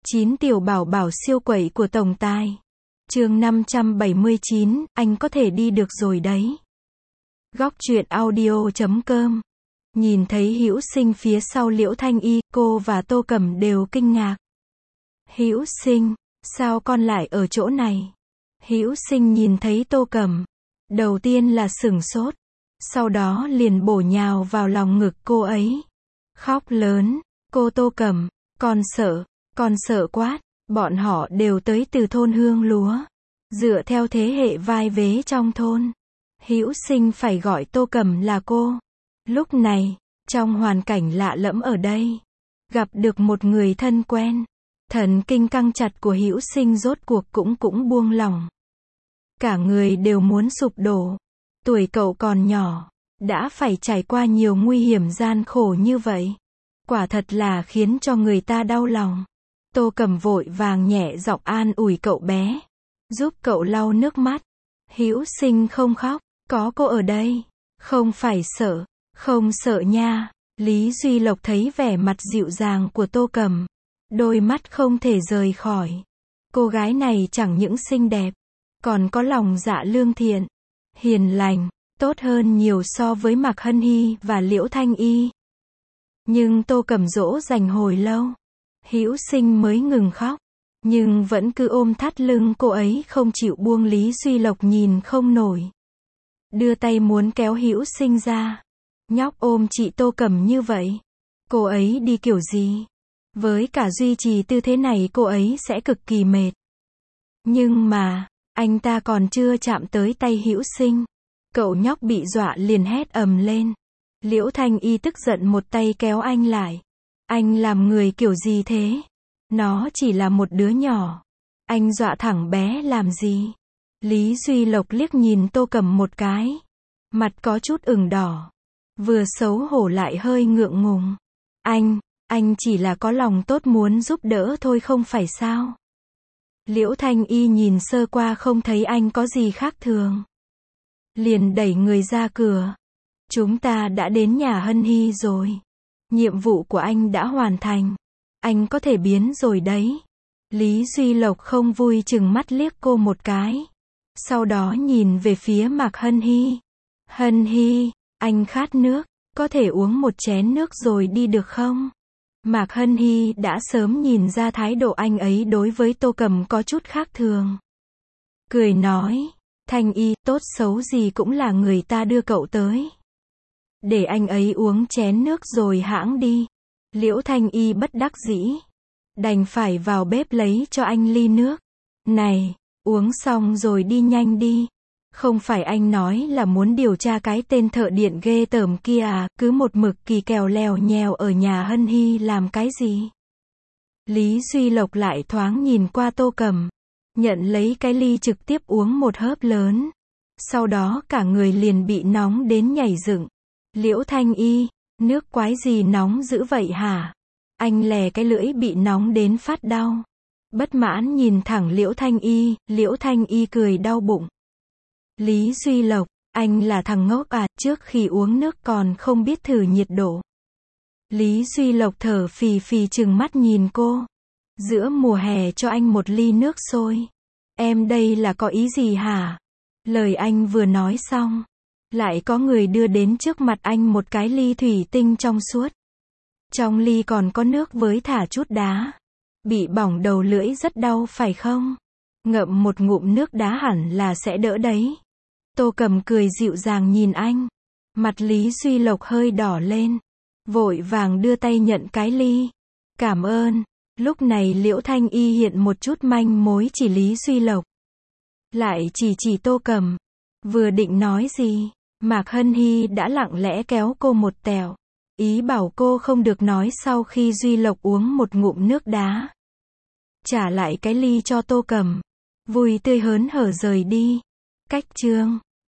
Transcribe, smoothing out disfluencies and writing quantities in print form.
9 tiểu bảo bảo siêu quậy của tổng tài. Chương 579, anh có thể đi được rồi đấy. Góc truyện audio.com. Nhìn thấy Hữu Sinh phía sau Liễu Thanh Y, cô và Tô Cẩm đều kinh ngạc. Hữu Sinh, sao con lại ở chỗ này? Hữu Sinh nhìn thấy Tô Cẩm, đầu tiên là sửng sốt, sau đó liền bổ nhào vào lòng ngực cô ấy, khóc lớn, cô Tô Cẩm, con sợ quá, bọn họ đều tới từ thôn Hương Lúa, dựa theo thế hệ vai vế trong thôn. Hữu Sinh phải gọi Tô Cẩm là cô. Lúc này, trong hoàn cảnh lạ lẫm ở đây, gặp được một người thân quen, thần kinh căng chặt của Hữu Sinh rốt cuộc cũng buông lỏng. Cả người đều muốn sụp đổ. Tuổi cậu còn nhỏ, đã phải trải qua nhiều nguy hiểm gian khổ như vậy. Quả thật là khiến cho người ta đau lòng. Tô Cẩm vội vàng nhẹ giọng an ủi cậu bé, giúp cậu lau nước mắt. Hữu Sinh không khóc, có cô ở đây, không phải sợ, không sợ nha. Lý Duy Lộc thấy vẻ mặt dịu dàng của Tô Cẩm, đôi mắt không thể rời khỏi. Cô gái này chẳng những xinh đẹp, còn có lòng dạ lương thiện, hiền lành, tốt hơn nhiều so với Mạc Hân Hy và Liễu Thanh Y. Nhưng Tô Cẩm dỗ dành hồi lâu, Hữu Sinh mới ngừng khóc, nhưng vẫn cứ ôm thắt lưng cô ấy không chịu buông. Lý Duy Lộc nhìn không nổi, đưa tay muốn kéo Hữu Sinh ra. Nhóc ôm chị Tô Cẩm như vậy, cô ấy đi kiểu gì? Với cả duy trì tư thế này cô ấy sẽ cực kỳ mệt. Nhưng mà, anh ta còn chưa chạm tới tay Hữu Sinh, cậu nhóc bị dọa liền hét ầm lên. Liễu Thanh Y tức giận một tay kéo anh lại. Anh làm người kiểu gì thế? Nó chỉ là một đứa nhỏ. Anh dọa thẳng bé làm gì? Lý Duy Lộc liếc nhìn Tô Cẩm một cái. Mặt có chút ửng đỏ. Vừa xấu hổ lại hơi ngượng ngùng. Anh chỉ là có lòng tốt muốn giúp đỡ thôi không phải sao? Liễu Thanh Y nhìn sơ qua không thấy anh có gì khác thường, liền đẩy người ra cửa. Chúng ta đã đến nhà Hân Hy rồi. Nhiệm vụ của anh đã hoàn thành. Anh có thể biến rồi đấy. Lý Duy Lộc không vui chừng mắt liếc cô một cái. Sau đó nhìn về phía Mạc Hân Hy. Hân Hy, anh khát nước, có thể uống một chén nước rồi đi được không? Mạc Hân Hy đã sớm nhìn ra thái độ anh ấy đối với Tô Cẩm có chút khác thường. Cười nói, Thanh Y, tốt xấu gì cũng là người ta đưa cậu tới. Để anh ấy uống chén nước rồi hãng đi. Liễu Thanh Y bất đắc dĩ, đành phải vào bếp lấy cho anh ly nước. Này, uống xong rồi đi nhanh đi. Không phải anh nói là muốn điều tra cái tên thợ điện ghê tởm kia à, cứ một mực kỳ kèo lèo nhèo ở nhà Hân Hy làm cái gì? Lý Duy Lộc lại thoáng nhìn qua Tô Cẩm, nhận lấy cái ly trực tiếp uống một hớp lớn. Sau đó cả người liền bị nóng đến nhảy dựng. Liễu Thanh Y, nước quái gì nóng dữ vậy hả? Anh lè cái lưỡi bị nóng đến phát đau. Bất mãn nhìn thẳng Liễu Thanh Y cười đau bụng. Lý Duy Lộc, anh là thằng ngốc à, trước khi uống nước còn không biết thử nhiệt độ. Lý Duy Lộc thở phì phì trừng mắt nhìn cô. Giữa mùa hè cho anh một ly nước sôi. Em đây là có ý gì hả? Lời anh vừa nói xong, lại có người đưa đến trước mặt anh một cái ly thủy tinh trong suốt. Trong ly còn có nước với thả chút đá. Bị bỏng đầu lưỡi rất đau phải không? Ngậm một ngụm nước đá hẳn là sẽ đỡ đấy. Tô Cẩm cười dịu dàng nhìn anh. Mặt Lý Duy Lộc hơi đỏ lên, vội vàng đưa tay nhận cái ly. Cảm ơn. Lúc này Liễu Thanh Y hiện một chút manh mối chỉ Lý Duy Lộc. Lại chỉ Tô Cẩm. Vừa định nói gì, Mạc Hân Hy đã lặng lẽ kéo cô một tẹo. Ý bảo cô không được nói sau khi Duy Lộc uống một ngụm nước đá. Trả lại cái ly cho Tô Cẩm. Vui tươi hớn hở rời đi. Cách chương